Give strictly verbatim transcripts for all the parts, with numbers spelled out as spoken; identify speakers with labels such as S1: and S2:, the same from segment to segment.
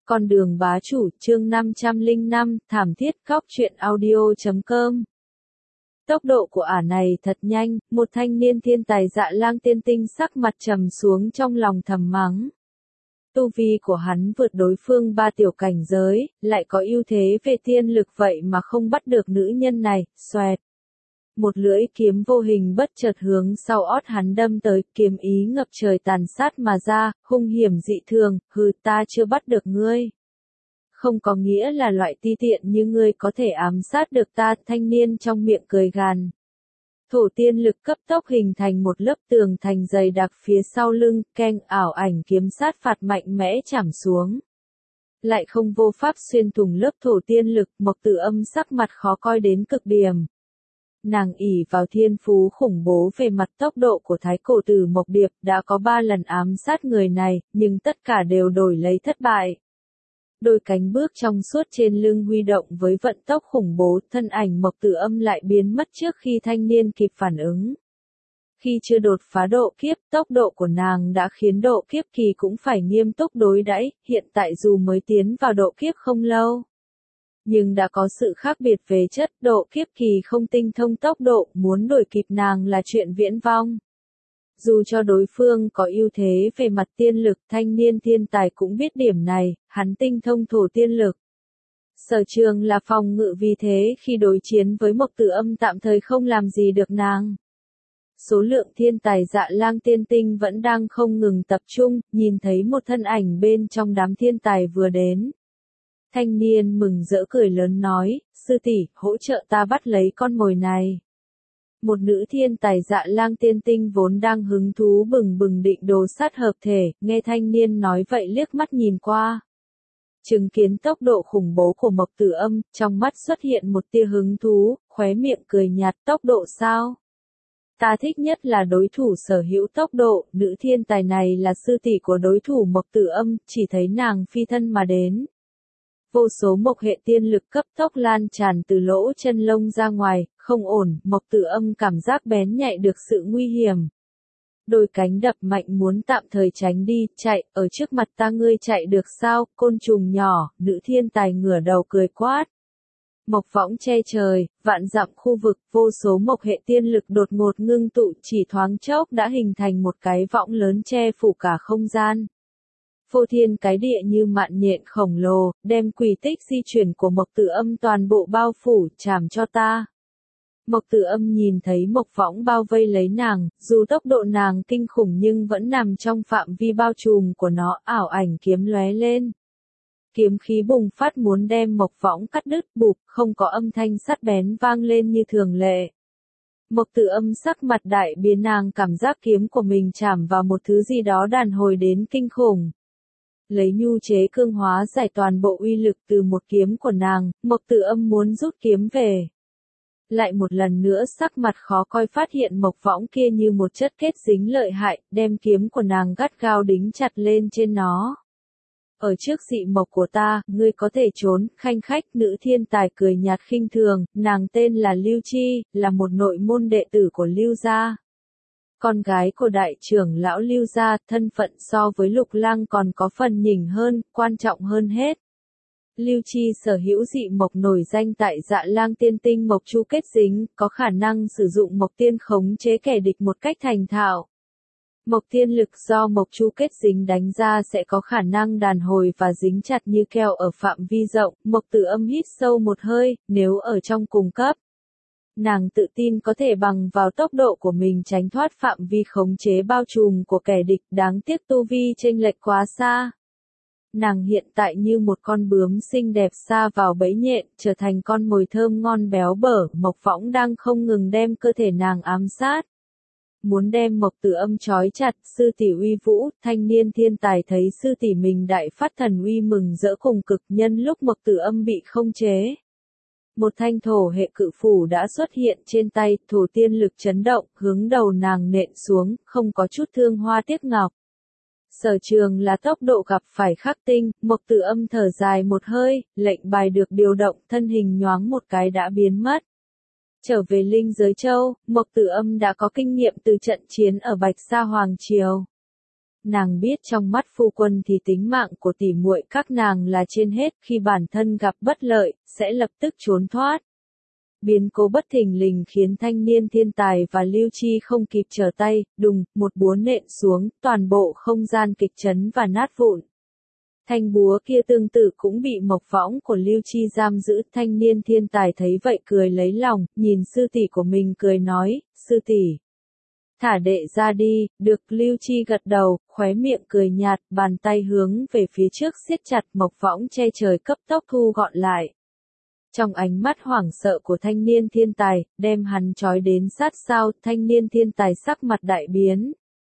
S1: Con đường bá chủ, chương năm trăm lẻ năm, thảm thiết khóc truyện audio chấm com. Tốc độ của ả này thật nhanh, một thanh niên thiên tài dạ lang tiên tinh sắc mặt trầm xuống trong lòng thầm mắng. Tu vi của hắn vượt đối phương ba tiểu cảnh giới, lại có ưu thế về thiên lực vậy mà không bắt được nữ nhân này, xoẹt. Một lưỡi kiếm vô hình bất chợt hướng sau ót hắn đâm tới, kiếm ý ngập trời tàn sát mà ra, hung hiểm dị thường, hừ ta chưa bắt được ngươi. Không có nghĩa là loại ti tiện như ngươi có thể ám sát được ta, thanh niên trong miệng cười gàn. Thổ tiên lực cấp tốc hình thành một lớp tường thành dày đặc phía sau lưng, keng ảo ảnh kiếm sát phạt mạnh mẽ chảm xuống. Lại không vô pháp xuyên thủng lớp thổ tiên lực, Mộc Tử Âm sắc mặt khó coi đến cực điểm. Nàng ỷ vào thiên phú khủng bố về mặt tốc độ của thái cổ tử Mộc Điệp đã có ba lần ám sát người này, nhưng tất cả đều đổi lấy thất bại. Đôi cánh bước trong suốt trên lưng huy động với vận tốc khủng bố, thân ảnh Mộc Tử Âm lại biến mất trước khi thanh niên kịp phản ứng. Khi chưa đột phá độ kiếp, tốc độ của nàng đã khiến độ kiếp kỳ cũng phải nghiêm túc đối đãi, hiện tại dù mới tiến vào độ kiếp không lâu. Nhưng đã có sự khác biệt về chất, độ kiếp kỳ không tinh thông tốc độ, muốn đuổi kịp nàng là chuyện viễn vông. Dù cho đối phương có ưu thế về mặt tiên lực, thanh niên thiên tài cũng biết điểm này, hắn tinh thông thổ tiên lực. Sở trường là phòng ngự, vì thế khi đối chiến với Mộc Tử Âm tạm thời không làm gì được nàng. Số lượng thiên tài dạ lang tiên tinh vẫn đang không ngừng tập trung, nhìn thấy một thân ảnh bên trong đám thiên tài vừa đến. Thanh niên mừng rỡ cười lớn nói, sư tỷ, hỗ trợ ta bắt lấy con mồi này. Một nữ thiên tài dạ lang tiên tinh vốn đang hứng thú bừng bừng định đồ sát hợp thể, nghe thanh niên nói vậy liếc mắt nhìn qua. Chứng kiến tốc độ khủng bố của Mộc Tử Âm, trong mắt xuất hiện một tia hứng thú, khóe miệng cười nhạt, tốc độ sao? Ta thích nhất là đối thủ sở hữu tốc độ, nữ thiên tài này là sư tỷ của đối thủ Mộc Tử Âm, chỉ thấy nàng phi thân mà đến. Vô số mộc hệ tiên lực cấp tốc lan tràn từ lỗ chân lông ra ngoài, không ổn, Mộc Tử Âm cảm giác bén nhạy được sự nguy hiểm. Đôi cánh đập mạnh muốn tạm thời tránh đi, chạy, ở trước mặt ta ngươi chạy được sao, côn trùng nhỏ, nữ thiên tài ngửa đầu cười quát. Mộc võng che trời, vạn dặm khu vực, vô số mộc hệ tiên lực đột ngột ngưng tụ, chỉ thoáng chốc đã hình thành một cái võng lớn che phủ cả không gian. Phô thiên cái địa như mạn nhện khổng lồ, đem quỷ tích di chuyển của Mộc Tử Âm toàn bộ bao phủ, chảm cho ta. Mộc Tử Âm nhìn thấy mộc võng bao vây lấy nàng, dù tốc độ nàng kinh khủng nhưng vẫn nằm trong phạm vi bao trùm của nó, ảo ảnh kiếm lóe lên. Kiếm khí bùng phát muốn đem mộc võng cắt đứt, bụp, không có âm thanh sắt bén vang lên như thường lệ. Mộc Tử Âm sắc mặt đại biến, nàng cảm giác kiếm của mình chạm vào một thứ gì đó đàn hồi đến kinh khủng. Lấy nhu chế cương hóa giải toàn bộ uy lực từ một kiếm của nàng, Mộc Tử Âm muốn rút kiếm về. Lại một lần nữa sắc mặt khó coi phát hiện mộc võng kia như một chất kết dính lợi hại, đem kiếm của nàng gắt gao đính chặt lên trên nó. Ở trước dị mộc của ta, ngươi có thể trốn, khanh khách, nữ thiên tài cười nhạt khinh thường, nàng tên là Lưu Chi, là một nội môn đệ tử của Lưu gia. Con gái của đại trưởng lão Lưu gia, thân phận so với Lục Lang còn có phần nhỉnh hơn, quan trọng hơn hết. Lưu Chi sở hữu dị mộc nổi danh tại Dạ Lang tiên tinh mộc chu kết dính, có khả năng sử dụng mộc tiên khống chế kẻ địch một cách thành thạo. Mộc tiên lực do mộc chu kết dính đánh ra sẽ có khả năng đàn hồi và dính chặt như keo ở phạm vi rộng. Mộc Tử Âm hít sâu một hơi, nếu ở trong cùng cấp, nàng tự tin có thể bằng vào tốc độ của mình tránh thoát phạm vi khống chế bao trùm của kẻ địch, đáng tiếc tu vi chênh lệch quá xa. Nàng hiện tại như một con bướm xinh đẹp sa vào bẫy nhện, trở thành con mồi thơm ngon béo bở, mộc võng đang không ngừng đem cơ thể nàng ám sát. Muốn đem Mộc Tử Âm trói chặt, sư tỷ uy vũ, thanh niên thiên tài thấy sư tỷ mình đại phát thần uy mừng rỡ cùng cực, nhân lúc Mộc Tử Âm bị không chế. Một thanh thổ hệ cự phủ đã xuất hiện trên tay, thổ tiên lực chấn động, hướng đầu nàng nện xuống, không có chút thương hoa tiếc ngọc. Sở trường là tốc độ gặp phải khắc tinh, Mộc Tử Âm thở dài một hơi, lệnh bài được điều động, thân hình nhoáng một cái đã biến mất. Trở về Linh Giới Châu, Mộc Tử Âm đã có kinh nghiệm từ trận chiến ở Bạch Sa Hoàng Triều. nàng biết trong mắt phu quân thì tính mạng của tỷ muội các nàng là trên hết, khi bản thân gặp bất lợi, sẽ lập tức trốn thoát. Biến cố bất thình lình khiến thanh niên thiên tài và Lưu Chi không kịp trở tay, đùng, một búa nện xuống, toàn bộ không gian kịch chấn và nát vụn. Thanh búa kia tương tự cũng bị mộc võng của Lưu Chi giam giữ, thanh niên thiên tài thấy vậy cười lấy lòng, nhìn sư tỷ của mình cười nói, sư tỷ, thả đệ ra đi, được. Lưu Chi gật đầu, khóe miệng cười nhạt, bàn tay hướng về phía trước siết chặt mộc võng che trời cấp tốc thu gọn lại. Trong ánh mắt hoảng sợ của thanh niên thiên tài, đem hắn trói đến sát sao, thanh niên thiên tài sắc mặt đại biến.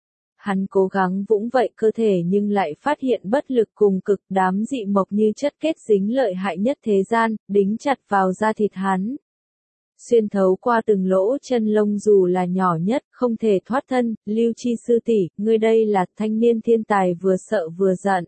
S1: Hắn cố gắng vũng vậy cơ thể nhưng lại phát hiện bất lực cùng cực, đám dị mộc như chất kết dính lợi hại nhất thế gian, đính chặt vào da thịt hắn. Xuyên thấu qua từng lỗ chân lông dù là nhỏ nhất, không thể thoát thân. Lưu Chi sư tỷ, ngươi đây là. Thanh niên thiên tài vừa sợ vừa giận.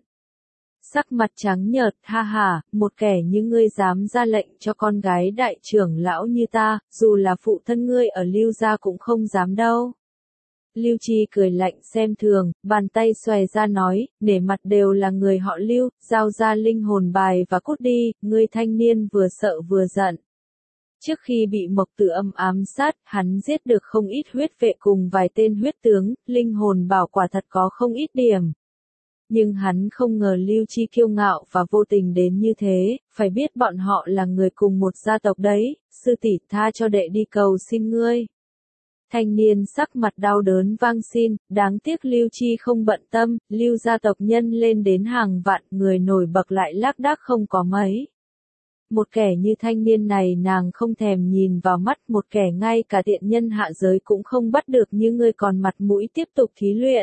S1: Sắc mặt trắng nhợt, ha ha, một kẻ như ngươi dám ra lệnh cho con gái đại trưởng lão như ta, dù là phụ thân ngươi ở Lưu gia cũng không dám đâu. Lưu Chi cười lạnh xem thường, bàn tay xòe ra nói, nể mặt đều là người họ Lưu, giao ra linh hồn bài và cút đi. Ngươi thanh niên vừa sợ vừa giận. Trước khi bị Mộc Tử Âm ám sát, hắn giết được không ít huyết vệ cùng vài tên huyết tướng, linh hồn bảo quả thật có không ít điểm. Nhưng hắn không ngờ Lưu Chi kiêu ngạo và vô tình đến như thế, phải biết bọn họ là người cùng một gia tộc đấy, sư tỷ tha cho đệ đi cầu xin ngươi. Thanh niên sắc mặt đau đớn vang xin, đáng tiếc Lưu Chi không bận tâm, Lưu gia tộc nhân lên đến hàng vạn, người nổi bật lại lác đác không có mấy. Một kẻ như thanh niên này nàng không thèm nhìn vào mắt, một kẻ ngay cả tiện nhân hạ giới cũng không bắt được như ngươi còn mặt mũi tiếp tục thí luyện.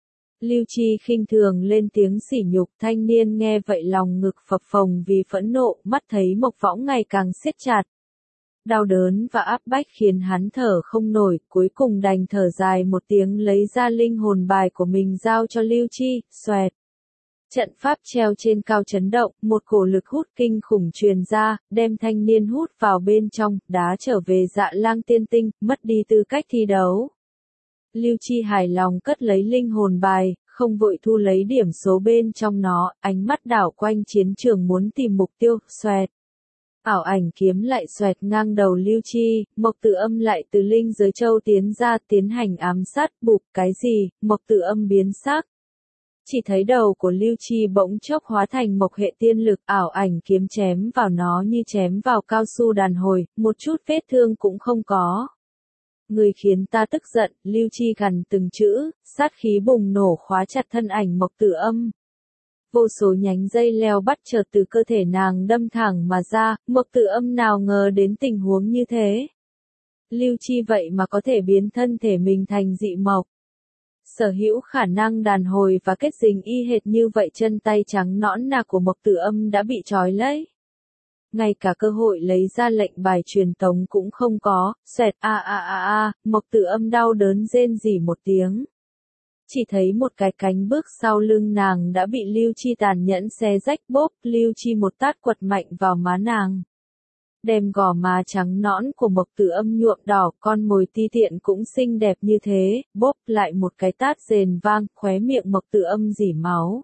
S1: Lưu Chi khinh thường lên tiếng sỉ nhục, thanh niên nghe vậy lòng ngực phập phồng vì phẫn nộ, mắt thấy mộc võng ngày càng siết chặt. Đau đớn và áp bách khiến hắn thở không nổi, cuối cùng đành thở dài một tiếng lấy ra linh hồn bài của mình giao cho Lưu Chi, xoẹt. Trận pháp treo trên cao chấn động, một cổ lực hút kinh khủng truyền ra, đem thanh niên hút vào bên trong, đá trở về Dạ Lang Tiên Tinh, mất đi tư cách thi đấu. Lưu Chi hài lòng cất lấy linh hồn bài, không vội thu lấy điểm số bên trong nó, ánh mắt đảo quanh chiến trường muốn tìm mục tiêu, xoẹt. Ảo ảnh kiếm lại xoẹt ngang đầu Lưu Chi, Mộc Tử Âm lại từ linh giới châu tiến ra tiến hành ám sát, bụp cái gì, Mộc Tử Âm biến sắc. Chỉ thấy đầu của Lưu Chi bỗng chốc hóa thành mộc hệ tiên lực, ảo ảnh kiếm chém vào nó như chém vào cao su đàn hồi, một chút vết thương cũng không có. Người khiến ta tức giận, Lưu Chi gằn từng chữ, sát khí bùng nổ khóa chặt thân ảnh Mộc Tử Âm. Vô số nhánh dây leo bắt chợt từ cơ thể nàng đâm thẳng mà ra, Mộc Tử Âm nào ngờ đến tình huống như thế. Lưu Chi vậy mà có thể biến thân thể mình thành dị mộc. Sở hữu khả năng đàn hồi và kết dính y hệt như vậy, chân tay trắng nõn nà của Mộc Tử Âm đã bị trói lấy. Ngay cả cơ hội lấy ra lệnh bài truyền tống cũng không có, xoẹt a a a a, Mộc Tử Âm đau đớn rên rỉ một tiếng. Chỉ thấy một cái cánh bước sau lưng nàng đã bị Lưu Chi tàn nhẫn xé rách, bốp, Lưu Chi một tát quật mạnh vào má nàng. Đem gò má trắng nõn của Mộc Tử Âm nhuộm đỏ, con mồi ti tiện cũng xinh đẹp như thế, bốp lại một cái tát rền vang, khóe miệng Mộc Tử Âm rỉ máu.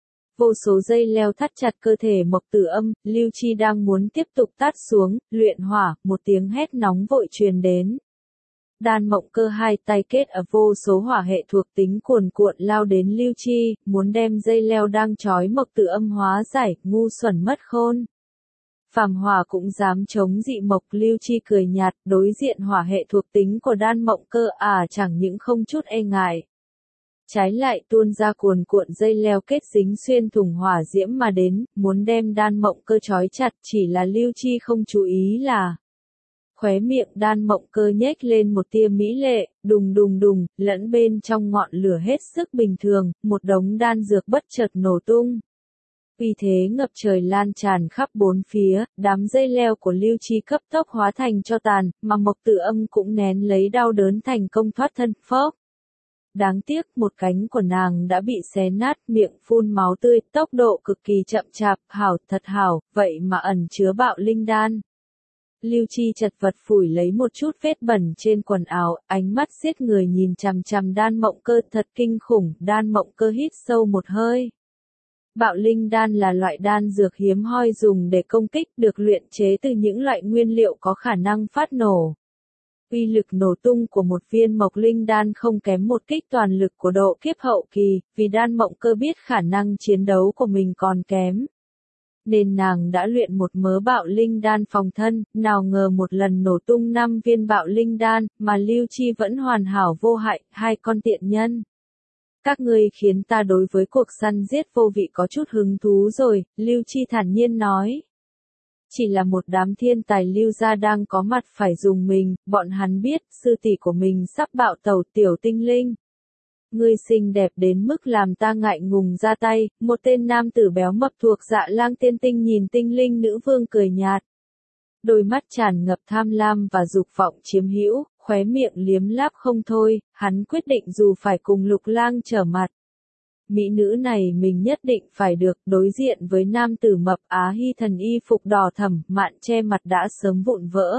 S1: Vô số dây leo thắt chặt cơ thể Mộc Tử Âm, Lưu Chi đang muốn tiếp tục tát xuống, luyện hỏa, một tiếng hét nóng vội truyền đến. Đan Mộng Cơ hai tay kết ở vô số hỏa hệ thuộc tính cuồn cuộn lao đến Lưu Chi, muốn đem dây leo đang trói Mộc Tử Âm hóa giải, ngu xuẩn mất khôn. Phàm hỏa cũng dám chống dị mộc, Lưu Chi cười nhạt, đối diện hỏa hệ thuộc tính của Đan Mộng Cơ à chẳng những không chút e ngại. Trái lại tuôn ra cuồn cuộn dây leo kết dính xuyên thủng hỏa diễm mà đến, muốn đem Đan Mộng Cơ trói chặt, chỉ là Lưu Chi không chú ý là. Khóe miệng Đan Mộng Cơ nhếch lên một tia mỹ lệ, đùng đùng đùng, lẫn bên trong ngọn lửa hết sức bình thường, một đống đan dược bất chợt nổ tung. Uy thế ngập trời lan tràn khắp bốn phía, đám dây leo của Lưu Chi cấp tốc hóa thành tro tàn, mà Mộc Tử Âm cũng nén lấy đau đớn thành công thoát thân, phốc. Đáng tiếc một cánh của nàng đã bị xé nát, miệng phun máu tươi, tốc độ cực kỳ chậm chạp, hảo thật hảo, vậy mà ẩn chứa bạo linh đan. Lưu Chi chật vật phủi lấy một chút vết bẩn trên quần áo, ánh mắt giết người nhìn chằm chằm Đan Mộng Cơ thật kinh khủng, Đan Mộng Cơ hít sâu một hơi. Bạo linh đan là loại đan dược hiếm hoi dùng để công kích, được luyện chế từ những loại nguyên liệu có khả năng phát nổ. Uy lực nổ tung của một viên mộc linh đan không kém một kích toàn lực của độ kiếp hậu kỳ, vì Đan Mộng Cơ biết khả năng chiến đấu của mình còn kém. Nên nàng đã luyện một mớ bạo linh đan phòng thân, nào ngờ một lần nổ tung năm viên bạo linh đan, mà Lưu Chi vẫn hoàn hảo vô hại, hai con tiện nhân. Các ngươi khiến ta đối với cuộc săn giết vô vị có chút hứng thú rồi, Lưu Chi thản nhiên nói. Chỉ là một đám thiên tài Lưu gia đang có mặt phải dùng mình, bọn hắn biết, sư tỷ của mình sắp bạo tẩu Tiểu Tinh Linh. Ngươi xinh đẹp đến mức làm ta ngại ngùng ra tay, một tên nam tử béo mập thuộc Dạ Lang Tiên Tinh nhìn Tinh Linh nữ vương cười nhạt. Đôi mắt tràn ngập tham lam và dục vọng chiếm hữu, khóe miệng liếm láp không thôi, hắn quyết định dù phải cùng Lục Lang trở mặt. Mỹ nữ này mình nhất định phải được, đối diện với nam tử mập Á Hy Thần y phục đỏ thẫm, mạn che mặt đã sớm vụn vỡ.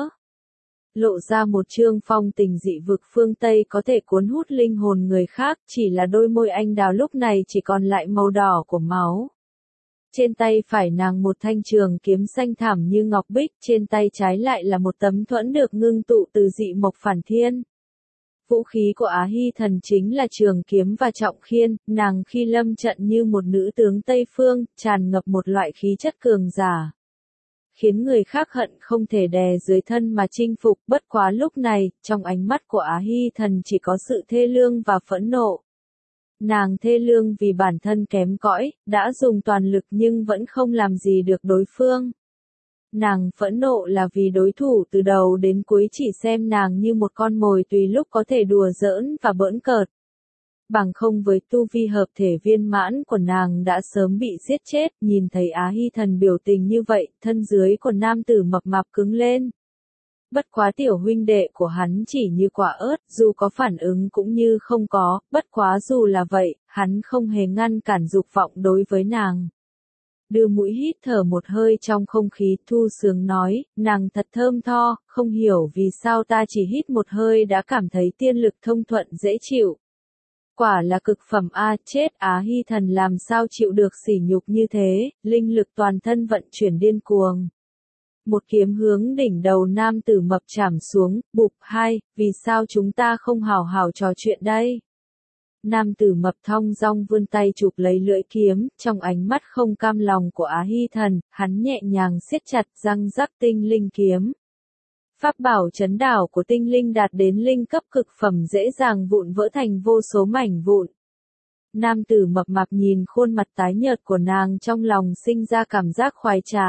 S1: Lộ ra một trương phong tình dị vực phương Tây có thể cuốn hút linh hồn người khác, chỉ là đôi môi anh đào lúc này chỉ còn lại màu đỏ của máu. Trên tay phải nàng một thanh trường kiếm xanh thẳm như ngọc bích, trên tay trái lại là một tấm thuẫn được ngưng tụ từ dị mộc phản thiên. Vũ khí của Á Hy Thần chính là trường kiếm và trọng khiên, nàng khi lâm trận như một nữ tướng Tây Phương, tràn ngập một loại khí chất cường giả. Khiến người khác hận không thể đè dưới thân mà chinh phục, bất quá lúc này, trong ánh mắt của Á Hy Thần chỉ có sự thê lương và phẫn nộ. Nàng thê lương vì bản thân kém cỏi, đã dùng toàn lực nhưng vẫn không làm gì được đối phương. Nàng phẫn nộ là vì đối thủ từ đầu đến cuối chỉ xem nàng như một con mồi tùy lúc có thể đùa giỡn và bỡn cợt. Bằng không với tu vi hợp thể viên mãn của nàng đã sớm bị giết chết, nhìn thấy Á Hy Thần biểu tình như vậy, thân dưới của nam tử mập mạp cứng lên. Bất quá tiểu huynh đệ của hắn chỉ như quả ớt, dù có phản ứng cũng như không có, bất quá dù là vậy, hắn không hề ngăn cản dục vọng đối với nàng. Đưa mũi hít thở một hơi trong không khí, Thu Sướng nói, nàng thật thơm tho, không hiểu vì sao ta chỉ hít một hơi đã cảm thấy tiên lực thông thuận dễ chịu. Quả là cực phẩm a, chết Á Hy Thần làm sao chịu được sỉ nhục như thế, linh lực toàn thân vận chuyển điên cuồng. Một kiếm hướng đỉnh đầu nam tử mập chảm xuống, bụp hai, vì sao chúng ta không hào hào trò chuyện đây? Nam tử mập thong dong vươn tay chụp lấy lưỡi kiếm, trong ánh mắt không cam lòng của Á Hy Thần, hắn nhẹ nhàng siết chặt răng rắc tinh linh kiếm. Pháp bảo chấn đảo của tinh linh đạt đến linh cấp cực phẩm dễ dàng vụn vỡ thành vô số mảnh vụn. Nam tử mập mạp nhìn khuôn mặt tái nhợt của nàng trong lòng sinh ra cảm giác khoái trá.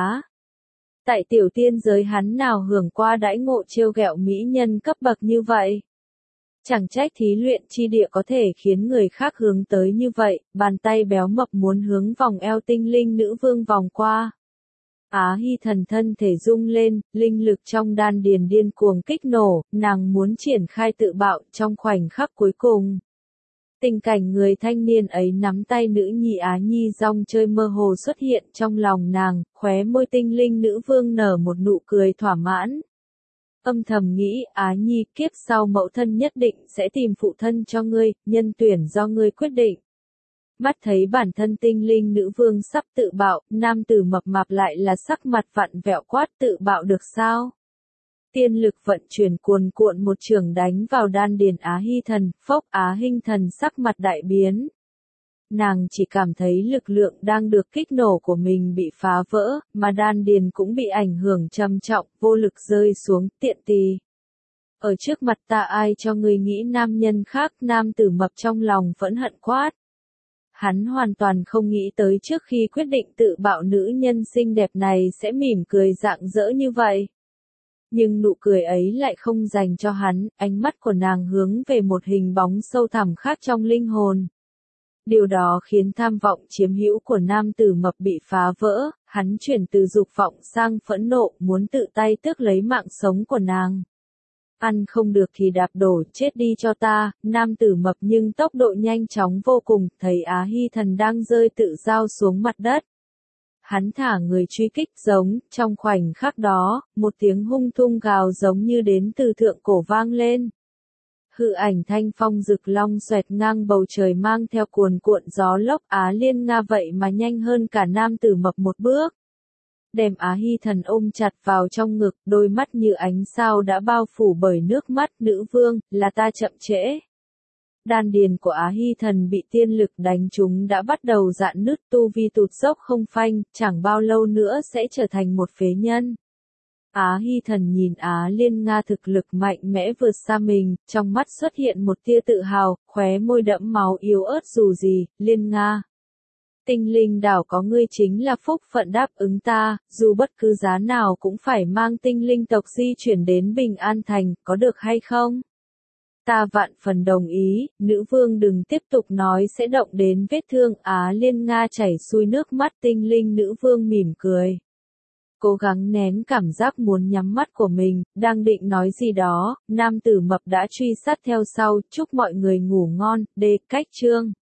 S1: Tại tiểu tiên giới hắn nào hưởng qua đãi ngộ trêu ghẹo mỹ nhân cấp bậc như vậy. Chẳng trách thí luyện chi địa có thể khiến người khác hướng tới như vậy, bàn tay béo mập muốn hướng vòng eo tinh linh nữ vương vòng qua. Á Hy Thần thân thể rung lên, linh lực trong đan điền điên cuồng kích nổ, nàng muốn triển khai tự bạo trong khoảnh khắc cuối cùng. Tình cảnh người thanh niên ấy nắm tay nữ nhi Á Nhi rong chơi mơ hồ xuất hiện trong lòng nàng, khóe môi tinh linh nữ vương nở một nụ cười thỏa mãn. Âm thầm nghĩ, Á Nhi, kiếp sau mẫu thân nhất định sẽ tìm phụ thân cho ngươi, nhân tuyển do ngươi quyết định. Mắt thấy bản thân tinh linh nữ vương sắp tự bạo, nam tử mập mạp lại là sắc mặt vặn vẹo quát, tự bạo được sao? Tiên lực vận chuyển cuồn cuộn một trường đánh vào đan điền Á Hy Thần, phốc Á Hinh Thần sắc mặt đại biến. Nàng chỉ cảm thấy lực lượng đang được kích nổ của mình bị phá vỡ, mà đan điền cũng bị ảnh hưởng trầm trọng, vô lực rơi xuống, tiện tì. Ở trước mặt ta ai cho ngươi nghĩ nam nhân khác, nam tử mập trong lòng vẫn hận quát. Hắn hoàn toàn không nghĩ tới trước khi quyết định tự bạo nữ nhân xinh đẹp này sẽ mỉm cười rạng rỡ như vậy. Nhưng nụ cười ấy lại không dành cho hắn, ánh mắt của nàng hướng về một hình bóng sâu thẳm khác trong linh hồn. Điều đó khiến tham vọng chiếm hữu của nam tử mập bị phá vỡ, hắn chuyển từ dục vọng sang phẫn nộ, muốn tự tay tước lấy mạng sống của nàng. Ăn không được thì đạp đổ, chết đi cho ta, nam tử mập nhưng tốc độ nhanh chóng vô cùng, thấy Á Hy Thần đang rơi tự dao xuống mặt đất. hắn thả người truy kích giống, trong khoảnh khắc đó, một tiếng hung thung gào giống như đến từ thượng cổ vang lên. Hư ảnh thanh phong rực long xoẹt ngang bầu trời mang theo cuồn cuộn gió lốc Á Liên Nga vậy mà nhanh hơn cả nam tử mập một bước. Đem Á Hy Thần ôm chặt vào trong ngực, đôi mắt như ánh sao đã bao phủ bởi nước mắt. Nữ vương, là ta chậm trễ. Đan điền của Á Hy Thần bị tiên lực đánh trúng đã bắt đầu rạn nứt, tu vi tụt dốc không phanh, chẳng bao lâu nữa sẽ trở thành một phế nhân. Á Hy Thần nhìn Á Liên Nga thực lực mạnh mẽ vượt xa mình, trong mắt xuất hiện một tia tự hào, khóe môi đẫm máu yếu ớt. Dù gì, Liên Nga, tinh linh đảo có ngươi chính là phúc phận đáp ứng ta, dù bất cứ giá nào cũng phải mang tinh linh tộc di chuyển đến Bình An Thành, có được hay không? Ta vạn phần đồng ý, nữ vương đừng tiếp tục nói sẽ động đến vết thương. Á Liên Nga chảy xuôi nước mắt. Tinh linh nữ vương mỉm cười, cố gắng nén cảm giác muốn nhắm mắt của mình, đang định nói gì đó, nam tử mập đã truy sát theo sau. Chúc mọi người ngủ ngon. Đề cách chương